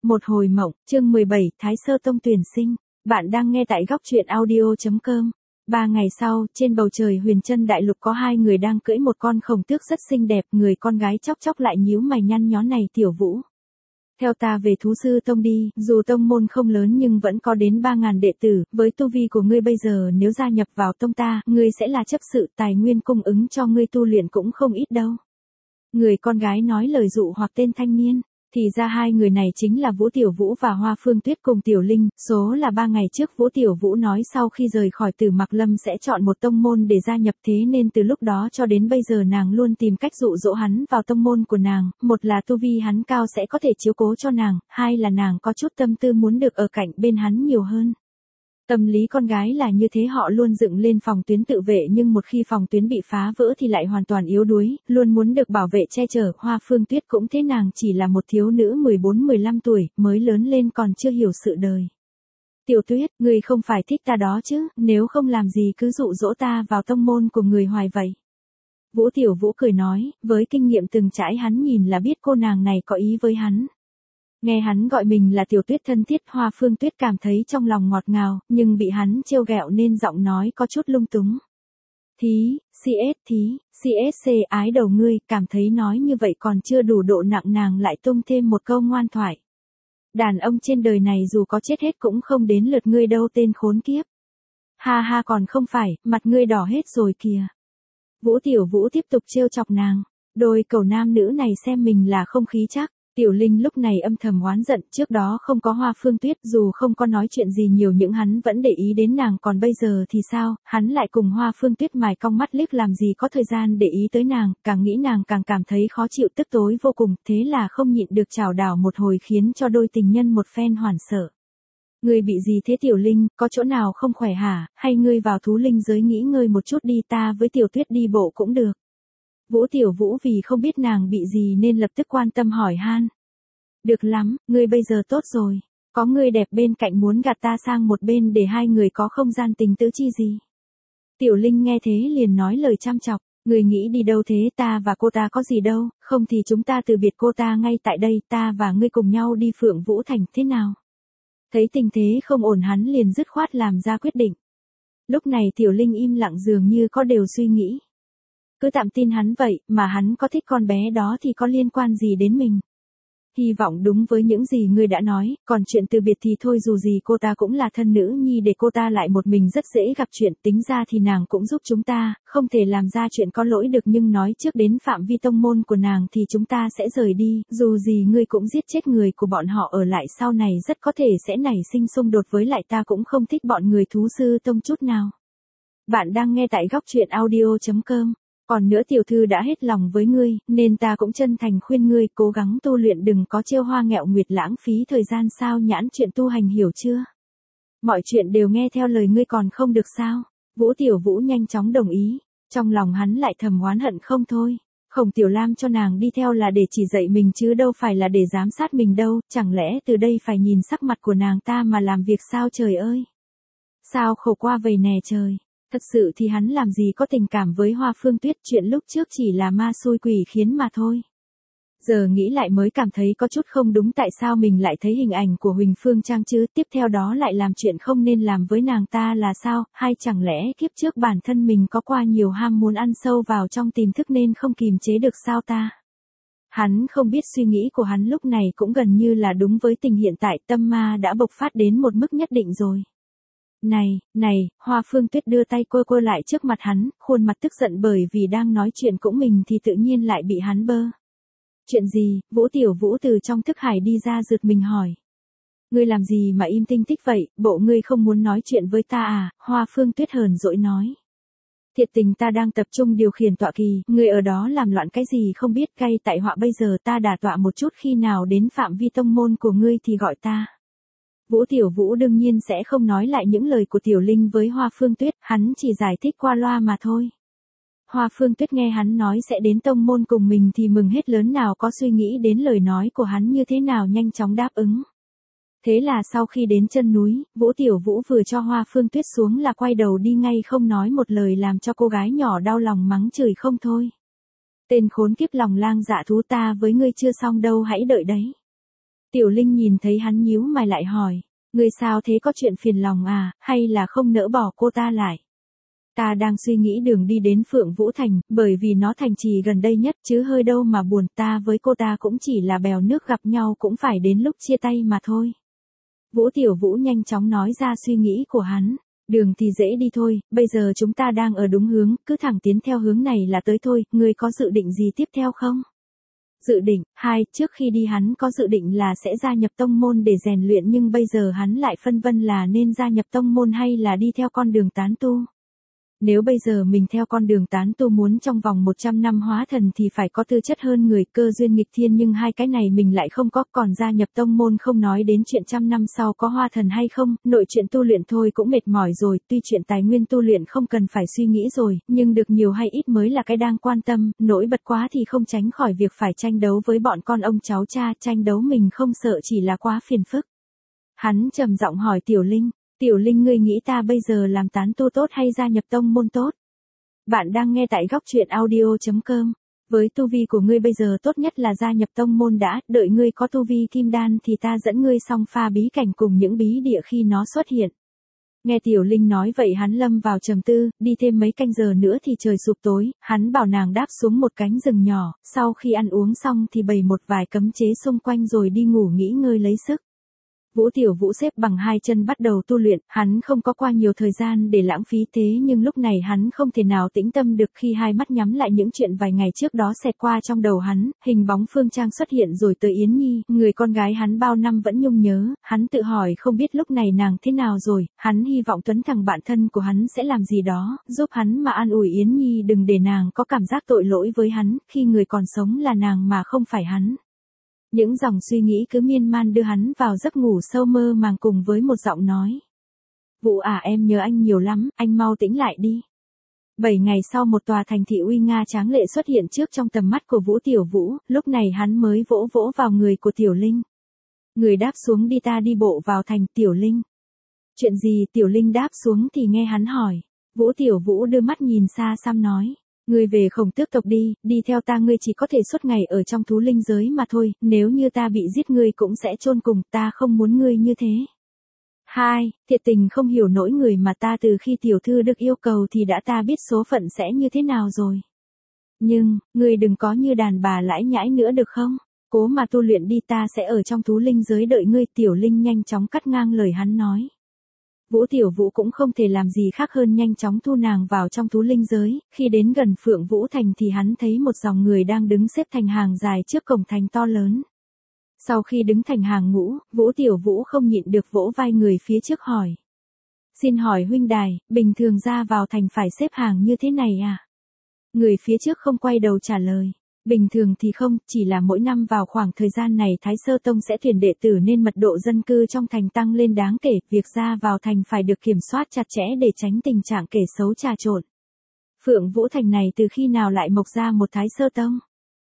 Một hồi mộng, chương 17, Thái Sơ Tông tuyển sinh. Bạn đang nghe tại góc truyện audio.com. 3 ngày sau, trên bầu trời Huyền Chân Đại Lục có hai người đang cưỡi một con khổng tước rất xinh đẹp, người con gái chốc chốc lại nhíu mày nhăn nhó này Tiểu Vũ. Theo ta về Thú Sư Tông đi, dù tông môn không lớn nhưng vẫn có đến 3.000 đệ tử, với tu vi của ngươi bây giờ nếu gia nhập vào tông ta, ngươi sẽ là chấp sự, tài nguyên cung ứng cho ngươi tu luyện cũng không ít đâu. Người con gái nói lời dụ hoặc tên thanh niên. Thì ra hai người này chính là Vũ Tiểu Vũ và Hoa Phương Tuyết cùng Tiểu Linh, số là 3 ngày trước Vũ Tiểu Vũ nói sau khi rời khỏi Tử Mặc Lâm sẽ chọn một tông môn để gia nhập, thế nên từ lúc đó cho đến bây giờ nàng luôn tìm cách dụ dỗ hắn vào tông môn của nàng, một là tu vi hắn cao sẽ có thể chiếu cố cho nàng, hai là nàng có chút tâm tư muốn được ở cạnh bên hắn nhiều hơn. Tâm lý con gái là như thế, họ luôn dựng lên phòng tuyến tự vệ nhưng một khi phòng tuyến bị phá vỡ thì lại hoàn toàn yếu đuối, luôn muốn được bảo vệ che chở. Hoa Phương Tuyết cũng thế, nàng chỉ là một thiếu nữ 14-15 tuổi, mới lớn lên còn chưa hiểu sự đời. Tiểu Tuyết, ngươi không phải thích ta đó chứ, nếu không làm gì cứ dụ dỗ ta vào tông môn của người hoài vậy. Vũ Tiểu Vũ cười nói, với kinh nghiệm từng trải hắn nhìn là biết cô nàng này có ý với hắn. Nghe hắn gọi mình là Tiểu Tuyết thân thiết, Hoa Phương Tuyết cảm thấy trong lòng ngọt ngào, nhưng bị hắn trêu ghẹo nên giọng nói có chút lung túng. CSC ái đầu ngươi, cảm thấy nói như vậy còn chưa đủ độ nặng, nàng lại tung thêm một câu ngoan thoại. Đàn ông trên đời này dù có chết hết cũng không đến lượt ngươi đâu tên khốn kiếp. Ha ha, còn không phải, mặt ngươi đỏ hết rồi kìa. Vũ Tiểu Vũ tiếp tục trêu chọc nàng, đôi cầu nam nữ này xem mình là không khí chắc. Tiểu Linh lúc này âm thầm oán giận, trước đó không có Hoa Phương Tuyết, dù không có nói chuyện gì nhiều nhưng hắn vẫn để ý đến nàng, còn bây giờ thì sao, hắn lại cùng Hoa Phương Tuyết mài cong mắt liếc, làm gì có thời gian để ý tới nàng, càng nghĩ nàng càng cảm thấy khó chịu, tức tối vô cùng, thế là không nhịn được chảo đảo một hồi khiến cho đôi tình nhân một phen hoảng sợ. Ngươi bị gì thế Tiểu Linh, có chỗ nào không khỏe hả, hay ngươi vào thú linh giới nghỉ ngơi một chút đi, ta với Tiểu Tuyết đi bộ cũng được. Vũ Tiểu Vũ vì không biết nàng bị gì nên lập tức quan tâm hỏi han. Được lắm, ngươi bây giờ tốt rồi, có người đẹp bên cạnh muốn gạt ta sang một bên để hai người có không gian tình tứ chi gì. Tiểu Linh nghe thế liền nói lời chăm chọc, ngươi nghĩ đi đâu thế, ta và cô ta có gì đâu, không thì chúng ta từ biệt cô ta ngay tại đây, ta và ngươi cùng nhau đi Phượng Vũ Thành, thế nào? Thấy tình thế không ổn hắn liền dứt khoát làm ra quyết định. Lúc này Tiểu Linh im lặng dường như có điều suy nghĩ. Cứ tạm tin hắn vậy, mà hắn có thích con bé đó thì có liên quan gì đến mình. Hy vọng đúng với những gì ngươi đã nói, còn chuyện từ biệt thì thôi, dù gì cô ta cũng là thân nữ nhi, để cô ta lại một mình rất dễ gặp chuyện, tính ra thì nàng cũng giúp chúng ta, không thể làm ra chuyện có lỗi được, nhưng nói trước đến phạm vi tông môn của nàng thì chúng ta sẽ rời đi, dù gì ngươi cũng giết chết người của bọn họ, ở lại sau này rất có thể sẽ nảy sinh xung đột, với lại ta cũng không thích bọn người Thú Sư Tông chút nào. Bạn đang nghe tại góc truyện audio.com. Còn nữa tiểu thư đã hết lòng với ngươi, nên ta cũng chân thành khuyên ngươi cố gắng tu luyện, đừng có trêu hoa nghẹo nguyệt lãng phí thời gian, sao nhãn, chuyện tu hành hiểu chưa? Mọi chuyện đều nghe theo lời ngươi còn không được sao? Vũ Tiểu Vũ nhanh chóng đồng ý, trong lòng hắn lại thầm oán hận không thôi. Khổng Tiểu Lam cho nàng đi theo là để chỉ dạy mình chứ đâu phải là để giám sát mình đâu, chẳng lẽ từ đây phải nhìn sắc mặt của nàng ta mà làm việc sao, trời ơi? Sao khổ qua vầy nè trời. Thật sự thì hắn làm gì có tình cảm với Hoa Phương Tuyết, chuyện lúc trước chỉ là ma xui quỷ khiến mà thôi. Giờ nghĩ lại mới cảm thấy có chút không đúng, tại sao mình lại thấy hình ảnh của Huỳnh Phương Trang chứ, tiếp theo đó lại làm chuyện không nên làm với nàng ta là sao, hay chẳng lẽ kiếp trước bản thân mình có qua nhiều ham muốn ăn sâu vào trong tiềm thức nên không kìm chế được sao ta? Hắn không biết suy nghĩ của hắn lúc này cũng gần như là đúng với tình hiện tại, tâm ma đã bộc phát đến một mức nhất định rồi. Này, Hoa Phương Tuyết đưa tay quơ lại trước mặt hắn, khuôn mặt tức giận bởi vì đang nói chuyện cũng mình thì tự nhiên lại bị hắn bơ. Chuyện gì? Vũ Tiểu Vũ từ trong thức hải đi ra giật mình hỏi. Ngươi làm gì mà im tinh tích vậy, bộ ngươi không muốn nói chuyện với ta à? Hoa Phương Tuyết hờn dỗi nói. Thiệt tình ta đang tập trung điều khiển tọa kỳ, ngươi ở đó làm loạn cái gì không biết, cay tại họa, bây giờ ta đả tọa một chút, khi nào đến phạm vi tông môn của ngươi thì gọi ta. Vũ Tiểu Vũ đương nhiên sẽ không nói lại những lời của Tiểu Linh với Hoa Phương Tuyết, hắn chỉ giải thích qua loa mà thôi. Hoa Phương Tuyết nghe hắn nói sẽ đến tông môn cùng mình thì mừng hết lớn, nào có suy nghĩ đến lời nói của hắn như thế nào, nhanh chóng đáp ứng. Thế là sau khi đến chân núi, Vũ Tiểu Vũ vừa cho Hoa Phương Tuyết xuống là quay đầu đi ngay, không nói một lời, làm cho cô gái nhỏ đau lòng mắng chửi không thôi. Tên khốn kiếp lòng lang dạ thú, ta với ngươi chưa xong đâu, hãy đợi đấy. Tiểu Linh nhìn thấy hắn nhíu mày lại hỏi, ngươi sao thế, có chuyện phiền lòng à, hay là không nỡ bỏ cô ta lại? Ta đang suy nghĩ đường đi đến Phượng Vũ Thành, bởi vì nó thành trì gần đây nhất chứ hơi đâu mà buồn, ta với cô ta cũng chỉ là bèo nước gặp nhau, cũng phải đến lúc chia tay mà thôi. Vũ Tiểu Vũ nhanh chóng nói ra suy nghĩ của hắn. Đường thì dễ đi thôi, bây giờ chúng ta đang ở đúng hướng, cứ thẳng tiến theo hướng này là tới thôi, ngươi có dự định gì tiếp theo không? Dự định, trước khi đi hắn có dự định là sẽ gia nhập tông môn để rèn luyện, nhưng bây giờ hắn lại phân vân là nên gia nhập tông môn hay là đi theo con đường tán tu. Nếu bây giờ mình theo con đường tán tu muốn trong vòng 100 năm hóa thần thì phải có tư chất hơn người, cơ duyên nghịch thiên, nhưng hai cái này mình lại không có, còn gia nhập tông môn không nói đến chuyện trăm năm sau có hoa thần hay không, nội chuyện tu luyện thôi cũng mệt mỏi rồi, tuy chuyện tài nguyên tu luyện không cần phải suy nghĩ rồi, nhưng được nhiều hay ít mới là cái đang quan tâm, nổi bật quá thì không tránh khỏi việc phải tranh đấu với bọn con ông cháu cha, tranh đấu mình không sợ chỉ là quá phiền phức. Hắn trầm giọng hỏi Tiểu Linh. Tiểu Linh, ngươi nghĩ ta bây giờ làm tán tu tốt hay gia nhập tông môn tốt? Bạn đang nghe tại góc truyện audio.com. Với tu vi của ngươi bây giờ tốt nhất là gia nhập tông môn đã, đợi ngươi có tu vi kim đan thì ta dẫn ngươi song pha bí cảnh cùng những bí địa khi nó xuất hiện. Nghe Tiểu Linh nói vậy hắn lâm vào trầm tư, đi thêm mấy canh giờ nữa thì trời sụp tối, hắn bảo nàng đáp xuống một cánh rừng nhỏ, sau khi ăn uống xong thì bày một vài cấm chế xung quanh rồi đi ngủ nghỉ ngơi lấy sức. Vũ Tiểu Vũ xếp bằng hai chân bắt đầu tu luyện, hắn không có qua nhiều thời gian để lãng phí, thế nhưng lúc này hắn không thể nào tĩnh tâm được khi hai mắt nhắm lại, những chuyện vài ngày trước đó xẹt qua trong đầu hắn, hình bóng Phương Trang xuất hiện rồi tới Yến Nhi, người con gái hắn bao năm vẫn nhung nhớ, hắn tự hỏi không biết lúc này nàng thế nào rồi, hắn hy vọng Tuấn thằng bạn thân của hắn sẽ làm gì đó, giúp hắn mà an ủi Yến Nhi đừng để nàng có cảm giác tội lỗi với hắn, khi người còn sống là nàng mà không phải hắn. Những dòng suy nghĩ cứ miên man đưa hắn vào giấc ngủ sâu mơ màng cùng với một giọng nói. Vũ à, em nhớ anh nhiều lắm, anh mau tĩnh lại đi. 7 ngày sau một tòa thành thị uy nga tráng lệ xuất hiện trước trong tầm mắt của Vũ Tiểu Vũ, lúc này hắn mới vỗ vỗ vào người của Tiểu Linh. Người đáp xuống đi, ta đi bộ vào thành. Tiểu Linh. Chuyện gì? Tiểu Linh đáp xuống thì nghe hắn hỏi. Vũ Tiểu Vũ đưa mắt nhìn xa xăm nói. Ngươi về Khổng Tước tộc đi theo ta, ngươi chỉ có thể suốt ngày ở trong thú linh giới mà thôi, nếu như ta bị giết ngươi cũng sẽ chôn cùng, ta không muốn ngươi như thế. Thiệt tình không hiểu nỗi người mà ta từ khi tiểu thư được yêu cầu thì đã ta biết số phận sẽ như thế nào rồi. Nhưng, ngươi đừng có như đàn bà lãi nhãi nữa được không? Cố mà tu luyện đi, ta sẽ ở trong thú linh giới đợi ngươi. Tiểu Linh nhanh chóng cắt ngang lời hắn nói. Vũ Tiểu Vũ cũng không thể làm gì khác hơn nhanh chóng thu nàng vào trong thú linh giới, khi đến gần Phượng Vũ Thành thì hắn thấy một dòng người đang đứng xếp thành hàng dài trước cổng thành to lớn. Sau khi đứng thành hàng ngũ, Vũ Tiểu Vũ không nhịn được vỗ vai người phía trước hỏi. Xin hỏi huynh đài, bình thường ra vào thành phải xếp hàng như thế này à? Người phía trước không quay đầu trả lời. Bình thường thì không, chỉ là mỗi năm vào khoảng thời gian này Thái Sơ Tông sẽ tuyển đệ tử nên mật độ dân cư trong thành tăng lên đáng kể, việc ra vào thành phải được kiểm soát chặt chẽ để tránh tình trạng kẻ xấu trà trộn. Phượng Vũ Thành này từ khi nào lại mọc ra một Thái Sơ Tông?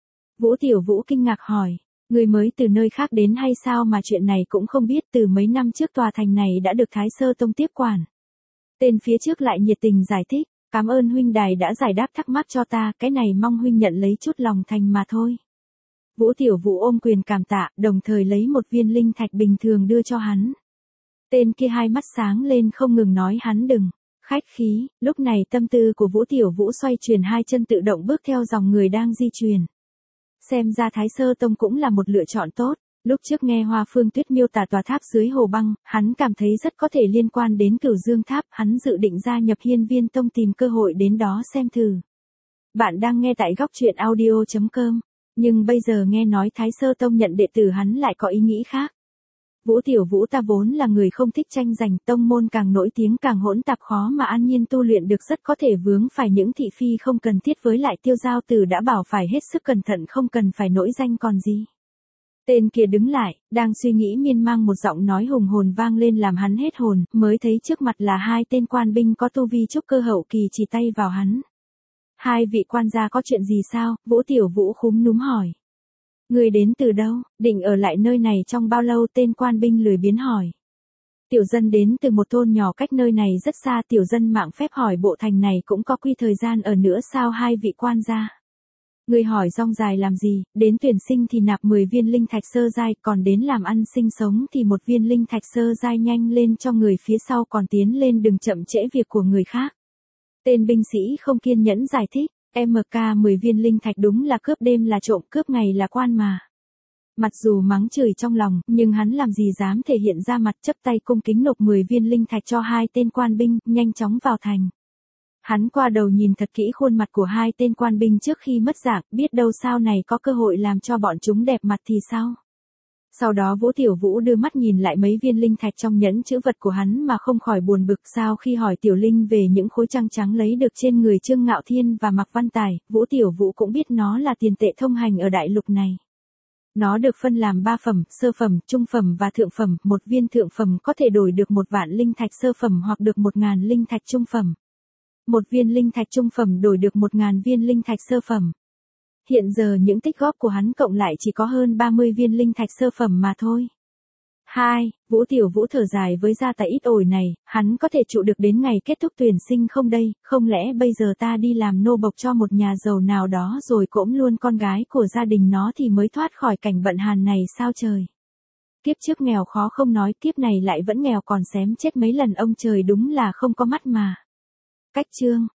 Vũ Tiểu Vũ kinh ngạc hỏi, người mới từ nơi khác đến hay sao mà chuyện này cũng không biết? Từ mấy năm trước tòa thành này đã được Thái Sơ Tông tiếp quản. Tên phía trước lại nhiệt tình giải thích. Cảm ơn huynh đài đã giải đáp thắc mắc cho ta, cái này mong huynh nhận lấy chút lòng thành mà thôi. Vũ Tiểu Vũ ôm quyền cảm tạ, đồng thời lấy một viên linh thạch bình thường đưa cho hắn. Tên kia hai mắt sáng lên không ngừng nói hắn đừng khách khí, lúc này tâm tư của Vũ Tiểu Vũ xoay chuyển, hai chân tự động bước theo dòng người đang di chuyển. Xem ra Thái Sơ Tông cũng là một lựa chọn tốt. Lúc trước nghe Hoa Phương Tuyết miêu tả tòa tháp dưới hồ băng, hắn cảm thấy rất có thể liên quan đến Cửu Dương Tháp, hắn dự định gia nhập Hiên Viên Tông tìm cơ hội đến đó xem thử. Bạn đang nghe tại góc truyện audio.com, nhưng bây giờ nghe nói Thái Sơ Tông nhận đệ tử hắn lại có ý nghĩ khác. Vũ Tiểu Vũ ta vốn là người không thích tranh giành, tông môn càng nổi tiếng càng hỗn tạp khó mà an nhiên tu luyện được, rất có thể vướng phải những thị phi không cần thiết, với lại Tiêu Giao Tử đã bảo phải hết sức cẩn thận, không cần phải nổi danh còn gì. Tên kia đứng lại, đang suy nghĩ miên man, một giọng nói hùng hồn vang lên làm hắn hết hồn, mới thấy trước mặt là hai tên quan binh có tu vi trúc cơ hậu kỳ chỉ tay vào hắn. Hai vị quan gia có chuyện gì sao? Vũ Tiểu Vũ khúm núm hỏi. Người đến từ đâu, định ở lại nơi này trong bao lâu? Tên quan binh lười biếng hỏi. Tiểu dân đến từ một thôn nhỏ cách nơi này rất xa. Tiểu dân mạng phép hỏi bộ thành này cũng có quy thời gian ở nữa sao? Hai vị quan gia Ngươi hỏi rong dài làm gì, đến tuyển sinh thì nạp 10 viên linh thạch sơ giai, còn đến làm ăn sinh sống thì một viên linh thạch sơ giai, nhanh lên cho người phía sau còn tiến lên, đừng chậm trễ việc của người khác. Tên binh sĩ không kiên nhẫn giải thích, MK 10 viên linh thạch đúng là cướp đêm là trộm, cướp ngày là quan mà. Mặc dù mắng chửi trong lòng, nhưng hắn làm gì dám thể hiện ra mặt, chấp tay cung kính nộp 10 viên linh thạch cho hai tên quan binh, nhanh chóng vào thành. Hắn qua đầu nhìn thật kỹ khuôn mặt của hai tên quan binh trước khi mất dạng, biết đâu sau này có cơ hội làm cho bọn chúng đẹp mặt thì sao. Sau đó Vũ Tiểu Vũ đưa mắt nhìn lại mấy viên linh thạch trong nhẫn chữ vật của hắn mà không khỏi buồn bực. Sau khi hỏi Tiểu Linh về những khối trăng trắng lấy được trên người Trương Ngạo Thiên và Mạc Văn Tài, Vũ Tiểu Vũ cũng biết nó là tiền tệ thông hành ở đại lục này. Nó được phân làm 3 phẩm, sơ phẩm, trung phẩm và thượng phẩm. Một viên thượng phẩm có thể đổi được 1 vạn linh thạch sơ phẩm hoặc được 1.000 linh thạch trung phẩm. Một viên linh thạch trung phẩm đổi được 1.000 viên linh thạch sơ phẩm. Hiện giờ những tích góp của hắn cộng lại chỉ có hơn 30 viên linh thạch sơ phẩm mà thôi. 2. Vũ Tiểu Vũ thở dài với gia tài ít ỏi này, hắn có thể trụ được đến ngày kết thúc tuyển sinh không đây, không lẽ bây giờ ta đi làm nô bộc cho một nhà giàu nào đó rồi cỗm luôn con gái của gia đình nó thì mới thoát khỏi cảnh bận hàn này sao trời. Kiếp trước nghèo khó không nói, kiếp này lại vẫn nghèo còn xém chết mấy lần, ông trời đúng là không có mắt mà. Cách chương